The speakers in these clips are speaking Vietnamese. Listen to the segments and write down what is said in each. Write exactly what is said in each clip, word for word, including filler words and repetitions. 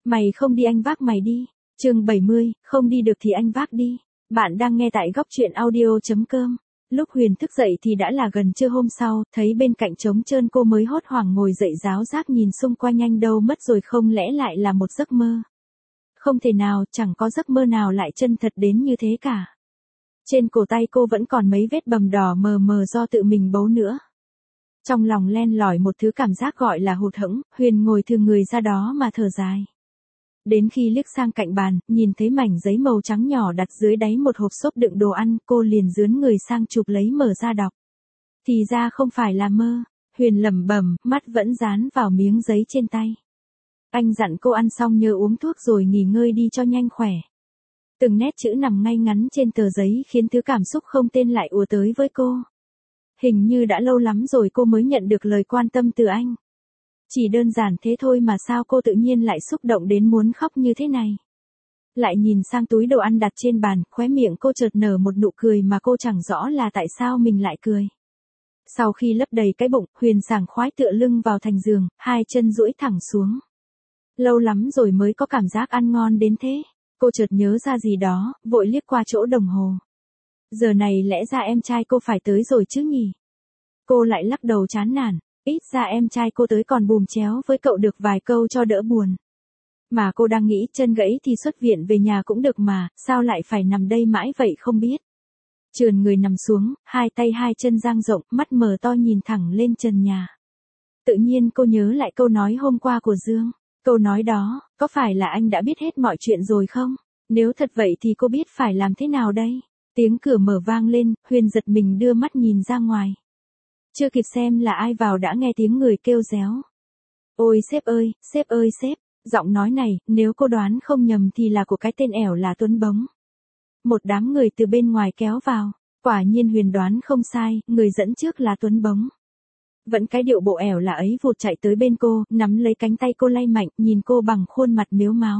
Mày không đi anh vác mày đi. Chương bảy mươi, không đi được thì anh vác đi. Bạn đang nghe tại góc truyện audio.com. Lúc Huyền thức dậy thì đã là gần trưa hôm sau, thấy bên cạnh trống trơn cô mới hốt hoảng ngồi dậy ráo rác nhìn xung quanh anh đâu mất rồi, không lẽ lại là một giấc mơ. Không thể nào, chẳng có giấc mơ nào lại chân thật đến như thế cả. Trên cổ tay cô vẫn còn mấy vết bầm đỏ mờ mờ do tự mình bấu nữa. Trong lòng len lỏi một thứ cảm giác gọi là hụt hẫng, Huyền ngồi thừ người ra đó mà thở dài. Đến khi liếc sang cạnh bàn, nhìn thấy mảnh giấy màu trắng nhỏ đặt dưới đáy một hộp xốp đựng đồ ăn, cô liền dướn người sang chụp lấy mở ra đọc. Thì ra không phải là mơ, Huyền lẩm bẩm, mắt vẫn dán vào miếng giấy trên tay. Anh dặn cô ăn xong nhớ uống thuốc rồi nghỉ ngơi đi cho nhanh khỏe. Từng nét chữ nằm ngay ngắn trên tờ giấy khiến thứ cảm xúc không tên lại ùa tới với cô. Hình như đã lâu lắm rồi cô mới nhận được lời quan tâm từ anh. Chỉ đơn giản thế thôi mà sao cô tự nhiên lại xúc động đến muốn khóc như thế này. Lại nhìn sang túi đồ ăn đặt trên bàn, khóe miệng cô chợt nở một nụ cười mà cô chẳng rõ là tại sao mình lại cười. Sau khi lấp đầy cái bụng, Huyền sảng khoái tựa lưng vào thành giường, hai chân duỗi thẳng xuống. Lâu lắm rồi mới có cảm giác ăn ngon đến thế. Cô chợt nhớ ra gì đó, vội liếc qua chỗ đồng hồ. Giờ này lẽ ra em trai cô phải tới rồi chứ nhỉ? Cô lại lắc đầu chán nản. Ít ra em trai cô tới còn bùm chéo với cậu được vài câu cho đỡ buồn. Mà cô đang nghĩ chân gãy thì xuất viện về nhà cũng được mà, sao lại phải nằm đây mãi vậy không biết. Trườn người nằm xuống, hai tay hai chân dang rộng, mắt mở to nhìn thẳng lên trần nhà. Tự nhiên cô nhớ lại câu nói hôm qua của Dương. Câu nói đó, có phải là anh đã biết hết mọi chuyện rồi không? Nếu thật vậy thì cô biết phải làm thế nào đây? Tiếng cửa mở vang lên, Huyền giật mình đưa mắt nhìn ra ngoài. Chưa kịp xem là ai vào đã nghe tiếng người kêu réo. Ôi sếp ơi, sếp ơi sếp, giọng nói này, nếu cô đoán không nhầm thì là của cái tên ẻo là Tuấn Bống. Một đám người từ bên ngoài kéo vào, quả nhiên Huyền đoán không sai, người dẫn trước là Tuấn Bống. Vẫn cái điệu bộ ẻo là ấy vụt chạy tới bên cô, nắm lấy cánh tay cô lay mạnh, nhìn cô bằng khuôn mặt mếu máo.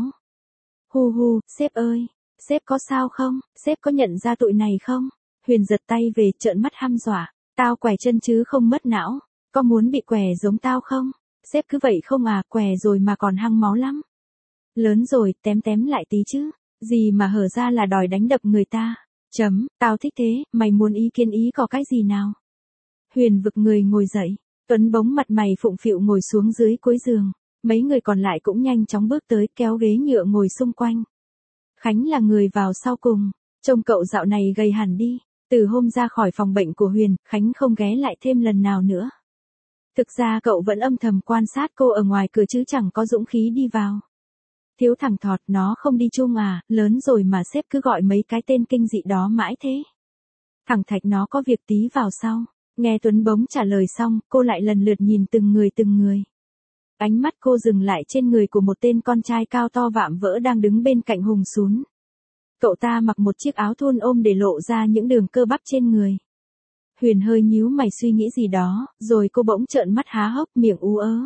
Hu hu, sếp ơi, sếp có sao không, sếp có nhận ra tụi này không? Huyền giật tay về trợn mắt hăm dọa. Tao què chân chứ không mất não, có muốn bị què giống tao không? Sếp cứ vậy không à, què rồi mà còn hăng máu lắm. Lớn rồi, tém tém lại tí chứ, gì mà hở ra là đòi đánh đập người ta. Chấm, tao thích thế, mày muốn ý kiến ý có cái gì nào? Huyền vực người ngồi dậy, Tuấn Bống mặt mày phụng phịu ngồi xuống dưới cuối giường, mấy người còn lại cũng nhanh chóng bước tới kéo ghế nhựa ngồi xung quanh. Khánh là người vào sau cùng, trông cậu dạo này gầy hẳn đi. Từ hôm ra khỏi phòng bệnh của Huyền, Khánh không ghé lại thêm lần nào nữa. Thực ra cậu vẫn âm thầm quan sát cô ở ngoài cửa chứ chẳng có dũng khí đi vào. Thiếu thằng thọt nó không đi chung à, lớn rồi mà sếp cứ gọi mấy cái tên kinh dị đó mãi thế. Thằng Thạch nó có việc tí vào sau. Nghe Tuấn Bống trả lời xong, cô lại lần lượt nhìn từng người từng người. Ánh mắt cô dừng lại trên người của một tên con trai cao to vạm vỡ đang đứng bên cạnh Hùng Sún. Cậu ta mặc một chiếc áo thun ôm để lộ ra những đường cơ bắp trên người. Huyền hơi nhíu mày suy nghĩ gì đó, rồi cô bỗng trợn mắt há hốc miệng ú ớ.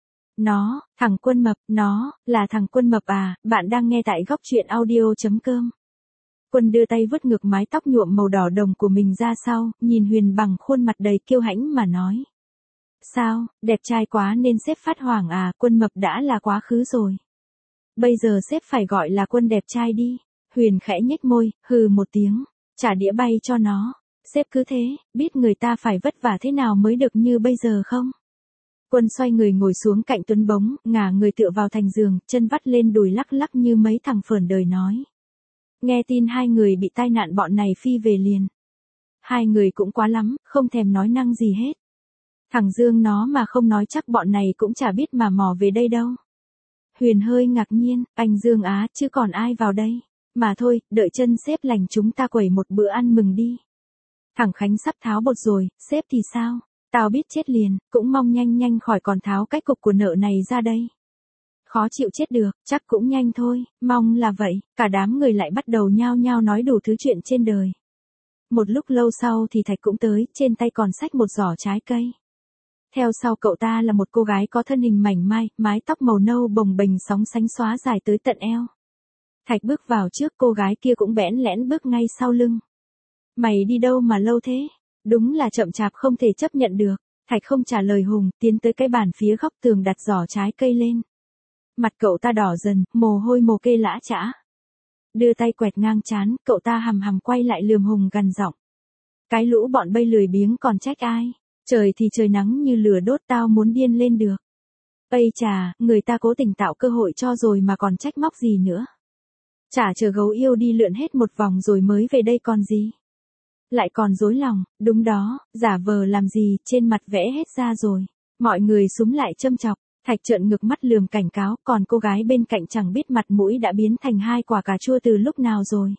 Nó, thằng Quân Mập, nó, là thằng Quân Mập à, bạn đang nghe tại góc truyện audio.com. Quân đưa tay vứt ngược mái tóc nhuộm màu đỏ đồng của mình ra sau, nhìn Huyền bằng khuôn mặt đầy kiêu hãnh mà nói. Sao, đẹp trai quá nên sếp phát hoảng à, Quân Mập đã là quá khứ rồi. Bây giờ sếp phải gọi là Quân đẹp trai đi. Huyền khẽ nhếch môi, hừ một tiếng, trả đĩa bay cho nó. Sếp cứ thế, biết người ta phải vất vả thế nào mới được như bây giờ không? Quân xoay người ngồi xuống cạnh Tuấn Bống, ngả người tựa vào thành giường, chân vắt lên đùi lắc lắc như mấy thằng phởn đời nói. Nghe tin hai người bị tai nạn bọn này phi về liền. Hai người cũng quá lắm, không thèm nói năng gì hết. Thằng Dương nó mà không nói chắc bọn này cũng chả biết mà mò về đây đâu. Huyền hơi ngạc nhiên, anh Dương á, chứ còn ai vào đây? Mà thôi, đợi chân sếp lành chúng ta quẩy một bữa ăn mừng đi. Thằng Khánh sắp tháo bột rồi, sếp thì sao? Tao biết chết liền, cũng mong nhanh nhanh khỏi còn tháo cái cục của nợ này ra đây. Khó chịu chết được, chắc cũng nhanh thôi, mong là vậy. Cả đám người lại bắt đầu nhao nhao nói đủ thứ chuyện trên đời. Một lúc lâu sau thì Thạch cũng tới, trên tay còn xách một giỏ trái cây. Theo sau cậu ta là một cô gái có thân hình mảnh mai, mái tóc màu nâu bồng bềnh sóng sánh xóa dài tới tận eo. Thạch bước vào trước, cô gái kia cũng bẽn lẽn bước ngay sau lưng. Mày đi đâu mà lâu thế? Đúng là chậm chạp không thể chấp nhận được. Thạch không trả lời Hùng, tiến tới cái bàn phía góc tường đặt giỏ trái cây lên. Mặt cậu ta đỏ dần, mồ hôi mồ kê lã chã. Đưa tay quẹt ngang trán, cậu ta hằm hằm quay lại lườm Hùng gằn giọng. Cái lũ bọn bây lười biếng còn trách ai? Trời thì trời nắng như lửa đốt tao muốn điên lên được. Ây chà, người ta cố tình tạo cơ hội cho rồi mà còn trách móc gì nữa. Chả chờ gấu yêu đi lượn hết một vòng rồi mới về đây còn gì. Lại còn dối lòng, đúng đó, giả vờ làm gì, trên mặt vẽ hết ra rồi. Mọi người xúm lại châm chọc, Thạch trợn ngược mắt lườm cảnh cáo, còn cô gái bên cạnh chẳng biết mặt mũi đã biến thành hai quả cà chua từ lúc nào rồi.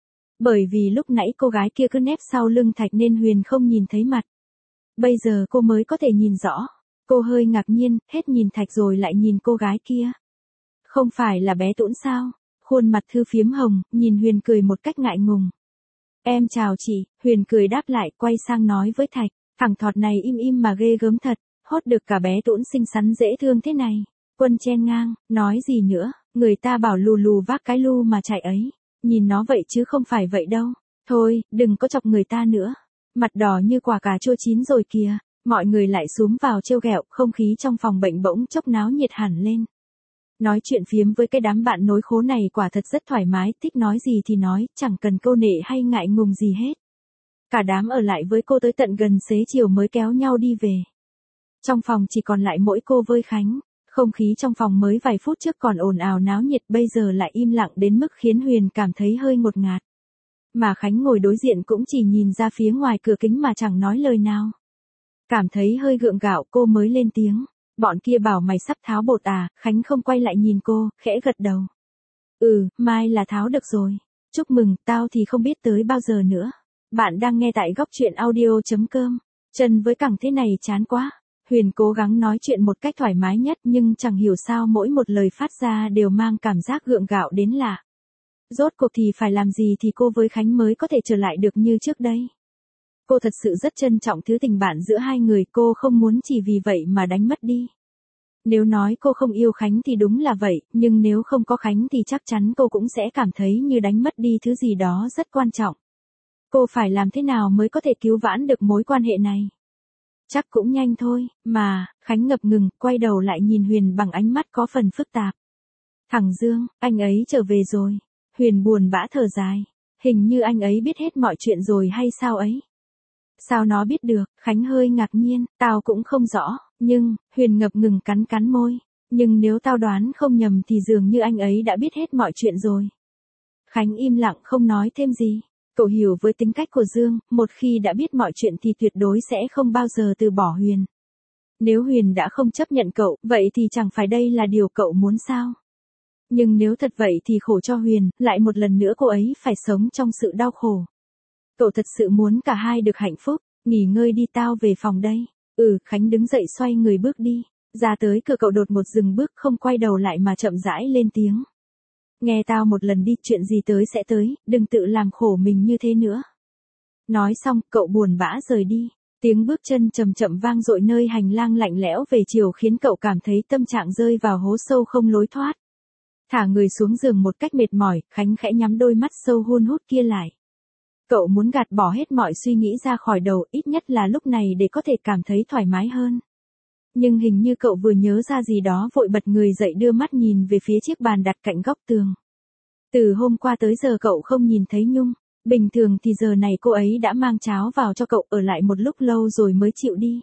Bởi vì lúc nãy cô gái kia cứ nép sau lưng Thạch nên Huyền không nhìn thấy mặt. Bây giờ cô mới có thể nhìn rõ. Cô hơi ngạc nhiên, hết nhìn Thạch rồi lại nhìn cô gái kia. Không phải là bé Tũn sao? Khuôn mặt Thư phiếm hồng, nhìn Huyền cười một cách ngại ngùng. Em chào chị, Huyền cười đáp lại, quay sang nói với Thạch, thằng thọt này im im mà ghê gớm thật, hốt được cả bé Tũn xinh xắn dễ thương thế này. Quân chen ngang, nói gì nữa, người ta bảo lù lù vác cái lu mà chạy ấy, nhìn nó vậy chứ không phải vậy đâu. Thôi, đừng có chọc người ta nữa. Mặt đỏ như quả cà chua chín rồi kìa, mọi người lại xúm vào trêu ghẹo, không khí trong phòng bệnh bỗng chốc náo nhiệt hẳn lên. Nói chuyện phiếm với cái đám bạn nối khố này quả thật rất thoải mái, thích nói gì thì nói, chẳng cần câu nệ hay ngại ngùng gì hết. Cả đám ở lại với cô tới tận gần xế chiều mới kéo nhau đi về. Trong phòng chỉ còn lại mỗi cô với Khánh, không khí trong phòng mới vài phút trước còn ồn ào náo nhiệt bây giờ lại im lặng đến mức khiến Huyền cảm thấy hơi ngột ngạt. Mà Khánh ngồi đối diện cũng chỉ nhìn ra phía ngoài cửa kính mà chẳng nói lời nào. Cảm thấy hơi gượng gạo cô mới lên tiếng. Bọn kia bảo mày sắp tháo bột à, Khánh không quay lại nhìn cô, khẽ gật đầu. Ừ, mai là tháo được rồi. Chúc mừng, tao thì không biết tới bao giờ nữa. Bạn đang nghe tại góc truyện audio.com. Chân với cẳng thế này chán quá. Huyền cố gắng nói chuyện một cách thoải mái nhất nhưng chẳng hiểu sao mỗi một lời phát ra đều mang cảm giác gượng gạo đến lạ. Rốt cuộc thì phải làm gì thì cô với Khánh mới có thể trở lại được như trước đây. Cô thật sự rất trân trọng thứ tình bạn giữa hai người, cô không muốn chỉ vì vậy mà đánh mất đi. Nếu nói cô không yêu Khánh thì đúng là vậy, nhưng nếu không có Khánh thì chắc chắn cô cũng sẽ cảm thấy như đánh mất đi thứ gì đó rất quan trọng. Cô phải làm thế nào mới có thể cứu vãn được mối quan hệ này? Chắc cũng nhanh thôi, mà, Khánh ngập ngừng, quay đầu lại nhìn Huyền bằng ánh mắt có phần phức tạp. Thằng Dương, anh ấy trở về rồi. Huyền buồn bã thở dài. Hình như anh ấy biết hết mọi chuyện rồi hay sao ấy? Sao nó biết được? Khánh hơi ngạc nhiên, tao cũng không rõ, nhưng, Huyền ngập ngừng cắn cắn môi. Nhưng nếu tao đoán không nhầm thì dường như anh ấy đã biết hết mọi chuyện rồi. Khánh im lặng không nói thêm gì. Cậu hiểu với tính cách của Dương, một khi đã biết mọi chuyện thì tuyệt đối sẽ không bao giờ từ bỏ Huyền. Nếu Huyền đã không chấp nhận cậu, vậy thì chẳng phải đây là điều cậu muốn sao? Nhưng nếu thật vậy thì khổ cho Huyền, lại một lần nữa cô ấy phải sống trong sự đau khổ. Cậu thật sự muốn cả hai được hạnh phúc, nghỉ ngơi đi tao về phòng đây. Ừ, Khánh đứng dậy xoay người bước đi. Ra tới cửa cậu đột một dừng bước không quay đầu lại mà chậm rãi lên tiếng. Nghe tao một lần đi, chuyện gì tới sẽ tới, đừng tự làm khổ mình như thế nữa. Nói xong, cậu buồn bã rời đi. Tiếng bước chân chậm chậm vang dội nơi hành lang lạnh lẽo về chiều khiến cậu cảm thấy tâm trạng rơi vào hố sâu không lối thoát. Thả người xuống giường một cách mệt mỏi, Khánh khẽ nhắm đôi mắt sâu hun hút kia lại. Cậu muốn gạt bỏ hết mọi suy nghĩ ra khỏi đầu, ít nhất là lúc này để có thể cảm thấy thoải mái hơn. Nhưng hình như cậu vừa nhớ ra gì đó vội bật người dậy đưa mắt nhìn về phía chiếc bàn đặt cạnh góc tường. Từ hôm qua tới giờ cậu không nhìn thấy Nhung, bình thường thì giờ này cô ấy đã mang cháo vào cho cậu ở lại một lúc lâu rồi mới chịu đi.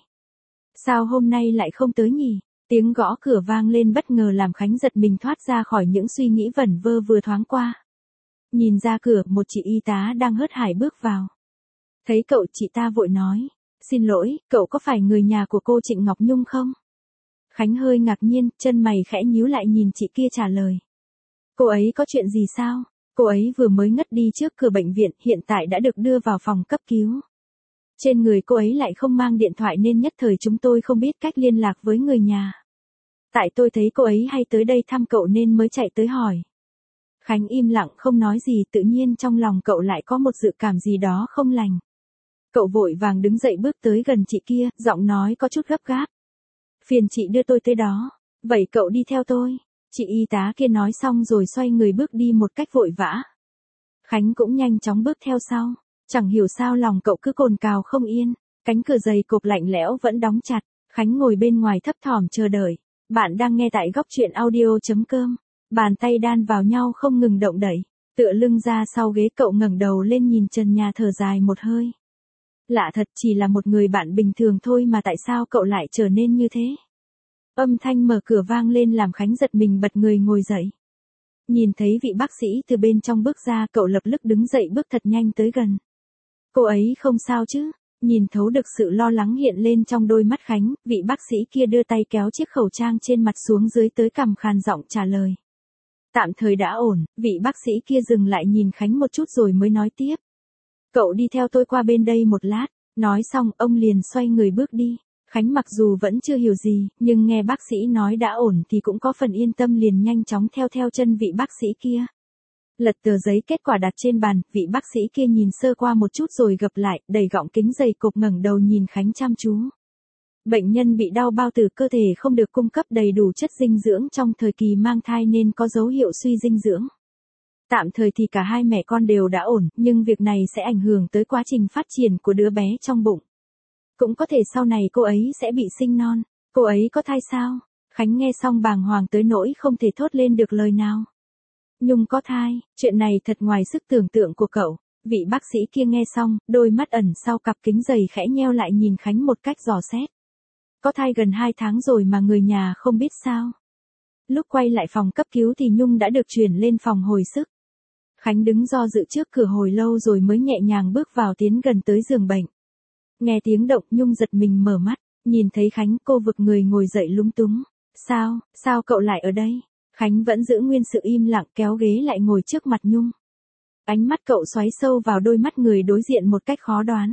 Sao hôm nay lại không tới nhỉ? Tiếng gõ cửa vang lên bất ngờ làm Khánh giật mình thoát ra khỏi những suy nghĩ vẩn vơ vừa thoáng qua. Nhìn ra cửa, một chị y tá đang hớt hải bước vào. Thấy cậu, chị ta vội nói. Xin lỗi, cậu có phải người nhà của cô Trịnh Ngọc Nhung không? Khánh hơi ngạc nhiên, chân mày khẽ nhíu lại nhìn chị kia trả lời. Cô ấy có chuyện gì sao? Cô ấy vừa mới ngất đi trước cửa bệnh viện, hiện tại đã được đưa vào phòng cấp cứu. Trên người cô ấy lại không mang điện thoại nên nhất thời chúng tôi không biết cách liên lạc với người nhà. Tại tôi thấy cô ấy hay tới đây thăm cậu nên mới chạy tới hỏi. Khánh im lặng không nói gì, tự nhiên trong lòng cậu lại có một dự cảm gì đó không lành. Cậu vội vàng đứng dậy bước tới gần chị kia, giọng nói có chút gấp gáp. Phiền chị đưa tôi tới đó. Vậy cậu đi theo tôi. Chị y tá kia nói xong rồi xoay người bước đi một cách vội vã. Khánh cũng nhanh chóng bước theo sau. Chẳng hiểu sao lòng cậu cứ cồn cào không yên. Cánh cửa dày cộp lạnh lẽo vẫn đóng chặt. Khánh ngồi bên ngoài thấp thỏm chờ đợi. Bạn đang nghe tại góc truyện audio.com. Bàn tay đan vào nhau không ngừng động đẩy. Tựa lưng ra sau ghế cậu ngẩng đầu lên nhìn trần nhà thở dài một hơi. Lạ thật, chỉ là một người bạn bình thường thôi mà tại sao cậu lại trở nên như thế? Âm thanh mở cửa vang lên làm Khánh giật mình bật người ngồi dậy. Nhìn thấy vị bác sĩ từ bên trong bước ra, cậu lập tức đứng dậy bước thật nhanh tới gần. Cô ấy không sao chứ? Nhìn thấu được sự lo lắng hiện lên trong đôi mắt Khánh, vị bác sĩ kia đưa tay kéo chiếc khẩu trang trên mặt xuống dưới tới cằm, khàn giọng trả lời. Tạm thời đã ổn. Vị bác sĩ kia dừng lại nhìn Khánh một chút rồi mới nói tiếp. Cậu đi theo tôi qua bên đây một lát. Nói xong, ông liền xoay người bước đi. Khánh mặc dù vẫn chưa hiểu gì, nhưng nghe bác sĩ nói đã ổn thì cũng có phần yên tâm, liền nhanh chóng theo theo chân vị bác sĩ kia. Lật tờ giấy kết quả đặt trên bàn, vị bác sĩ kia nhìn sơ qua một chút rồi gập lại, đầy gọng kính dày cộp ngẩng đầu nhìn Khánh chăm chú. Bệnh nhân bị đau bao tử, cơ thể không được cung cấp đầy đủ chất dinh dưỡng trong thời kỳ mang thai nên có dấu hiệu suy dinh dưỡng. Tạm thời thì cả hai mẹ con đều đã ổn, nhưng việc này sẽ ảnh hưởng tới quá trình phát triển của đứa bé trong bụng. Cũng có thể sau này cô ấy sẽ bị sinh non. Cô ấy có thai sao? Khánh nghe xong bàng hoàng tới nỗi không thể thốt lên được lời nào. Nhung có thai, chuyện này thật ngoài sức tưởng tượng của cậu. Vị bác sĩ kia nghe xong, đôi mắt ẩn sau cặp kính dày khẽ nheo lại nhìn Khánh một cách dò xét. Có thai gần hai tháng rồi mà người nhà không biết sao? Lúc quay lại phòng cấp cứu thì Nhung đã được chuyển lên phòng hồi sức. Khánh đứng do dự trước cửa hồi lâu rồi mới nhẹ nhàng bước vào, tiến gần tới giường bệnh. Nghe tiếng động, Nhung giật mình mở mắt, nhìn thấy Khánh, cô vực người ngồi dậy lúng túng. Sao, sao cậu lại ở đây? Khánh vẫn giữ nguyên sự im lặng, kéo ghế lại ngồi trước mặt Nhung. Ánh mắt cậu xoáy sâu vào đôi mắt người đối diện một cách khó đoán.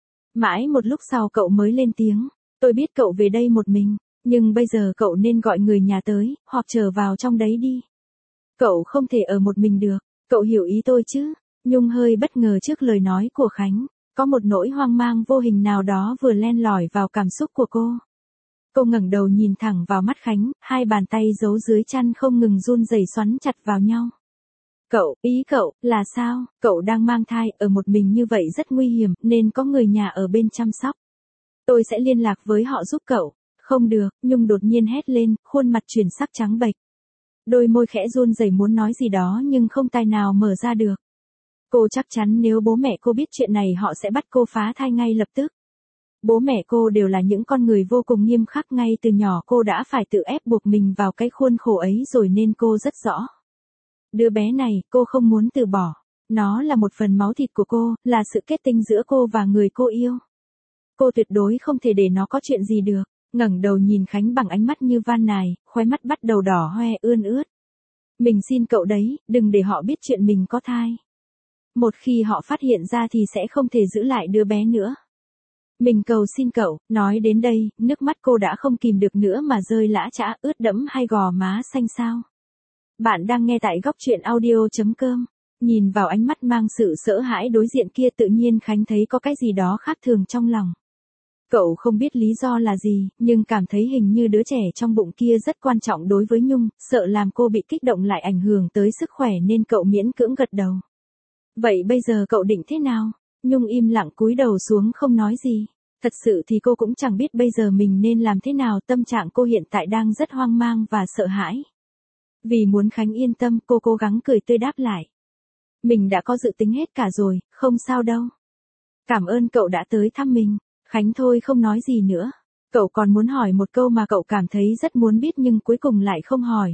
Mãi một lúc sau cậu mới lên tiếng. Tôi biết cậu về đây một mình, nhưng bây giờ cậu nên gọi người nhà tới, hoặc trở vào trong đấy đi. Cậu không thể ở một mình được, cậu hiểu ý tôi chứ? Nhung hơi bất ngờ trước lời nói của Khánh. Có một nỗi hoang mang vô hình nào đó vừa len lỏi vào cảm xúc của cô. Cô ngẩng đầu nhìn thẳng vào mắt Khánh, hai bàn tay giấu dưới chăn không ngừng run rẩy xoắn chặt vào nhau. Cậu, ý cậu, là sao? Cậu đang mang thai, ở một mình như vậy rất nguy hiểm, nên có người nhà ở bên chăm sóc. Tôi sẽ liên lạc với họ giúp cậu. Không được, Nhung đột nhiên hét lên, khuôn mặt chuyển sắc trắng bệch. Đôi môi khẽ run rẩy muốn nói gì đó nhưng không tài nào mở ra được. Cô chắc chắn nếu bố mẹ cô biết chuyện này họ sẽ bắt cô phá thai ngay lập tức. Bố mẹ cô đều là những con người vô cùng nghiêm khắc, ngay từ nhỏ cô đã phải tự ép buộc mình vào cái khuôn khổ ấy rồi nên cô rất rõ. Đứa bé này, cô không muốn từ bỏ. Nó là một phần máu thịt của cô, là sự kết tinh giữa cô và người cô yêu. Cô tuyệt đối không thể để nó có chuyện gì được. Ngẩng đầu nhìn Khánh bằng ánh mắt như van nài, khóe mắt bắt đầu đỏ hoe ươn ướt. Mình xin cậu đấy, đừng để họ biết chuyện mình có thai. Một khi họ phát hiện ra thì sẽ không thể giữ lại đứa bé nữa. Mình cầu xin cậu. Nói đến đây, nước mắt cô đã không kìm được nữa mà rơi lã chã, ướt đẫm hai gò má xanh xao. Bạn đang nghe tại góc truyện audio.com. Nhìn vào ánh mắt mang sự sợ hãi đối diện kia, tự nhiên Khánh thấy có cái gì đó khác thường trong lòng. Cậu không biết lý do là gì, nhưng cảm thấy hình như đứa trẻ trong bụng kia rất quan trọng đối với Nhung, sợ làm cô bị kích động lại ảnh hưởng tới sức khỏe nên cậu miễn cưỡng gật đầu. Vậy bây giờ cậu định thế nào? Nhung im lặng cúi đầu xuống không nói gì. Thật sự thì cô cũng chẳng biết bây giờ mình nên làm thế nào, tâm trạng cô hiện tại đang rất hoang mang và sợ hãi. Vì muốn Khánh yên tâm, cô cố gắng cười tươi đáp lại. Mình đã có dự tính hết cả rồi, không sao đâu. Cảm ơn cậu đã tới thăm mình. Khánh thôi không nói gì nữa. Cậu còn muốn hỏi một câu mà cậu cảm thấy rất muốn biết nhưng cuối cùng lại không hỏi.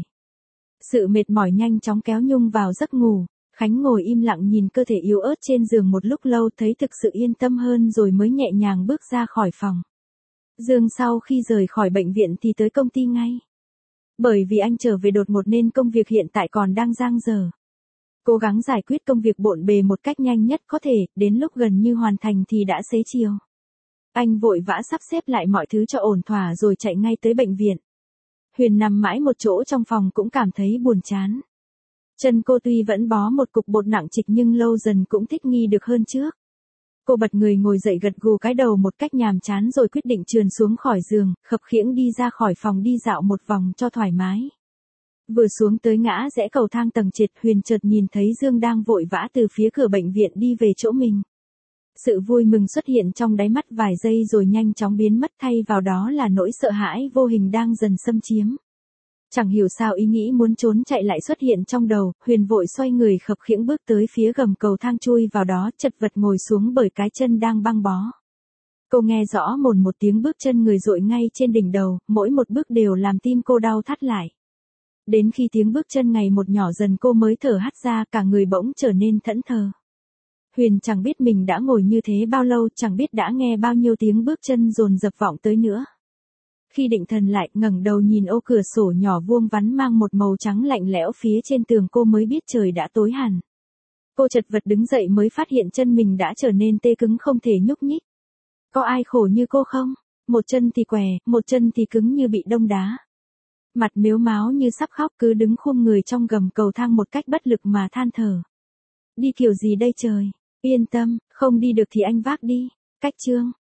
Sự mệt mỏi nhanh chóng kéo Nhung vào giấc ngủ. Khánh ngồi im lặng nhìn cơ thể yếu ớt trên giường một lúc lâu, thấy thực sự yên tâm hơn rồi mới nhẹ nhàng bước ra khỏi phòng. Dương sau khi rời khỏi bệnh viện thì tới công ty ngay. Bởi vì anh trở về đột ngột nên công việc hiện tại còn đang dang dở. Cố gắng giải quyết công việc bộn bề một cách nhanh nhất có thể, đến lúc gần như hoàn thành thì đã xế chiều. Anh vội vã sắp xếp lại mọi thứ cho ổn thỏa rồi chạy ngay tới bệnh viện. Huyền nằm mãi một chỗ trong phòng cũng cảm thấy buồn chán. Chân cô tuy vẫn bó một cục bột nặng trịch nhưng lâu dần cũng thích nghi được hơn trước. Cô bật người ngồi dậy gật gù cái đầu một cách nhàm chán rồi quyết định trườn xuống khỏi giường, khập khiễng đi ra khỏi phòng đi dạo một vòng cho thoải mái. Vừa xuống tới ngã rẽ cầu thang tầng trệt, Huyền chợt nhìn thấy Dương đang vội vã từ phía cửa bệnh viện đi về chỗ mình. Sự vui mừng xuất hiện trong đáy mắt vài giây rồi nhanh chóng biến mất, thay vào đó là nỗi sợ hãi vô hình đang dần xâm chiếm. Chẳng hiểu sao ý nghĩ muốn trốn chạy lại xuất hiện trong đầu, Huyền vội xoay người khập khiễng bước tới phía gầm cầu thang chui vào đó, chật vật ngồi xuống bởi cái chân đang băng bó. Cô nghe rõ mồn một tiếng bước chân người dội ngay trên đỉnh đầu, mỗi một bước đều làm tim cô đau thắt lại. Đến khi tiếng bước chân ngày một nhỏ dần cô mới thở hắt ra, cả người bỗng trở nên thẫn thờ. Huyền chẳng biết mình đã ngồi như thế bao lâu, chẳng biết đã nghe bao nhiêu tiếng bước chân dồn dập vọng tới nữa. Khi định thần lại, ngẩng đầu nhìn ô cửa sổ nhỏ vuông vắn mang một màu trắng lạnh lẽo phía trên tường, cô mới biết trời đã tối hẳn. Cô chật vật đứng dậy mới phát hiện chân mình đã trở nên tê cứng không thể nhúc nhích. Có ai khổ như cô không? Một chân thì què, một chân thì cứng như bị đông đá. Mặt mếu máo như sắp khóc, cứ đứng khum người trong gầm cầu thang một cách bất lực mà than thở. Đi kiểu gì đây trời? Yên tâm, không đi được thì anh vác đi. Cách chương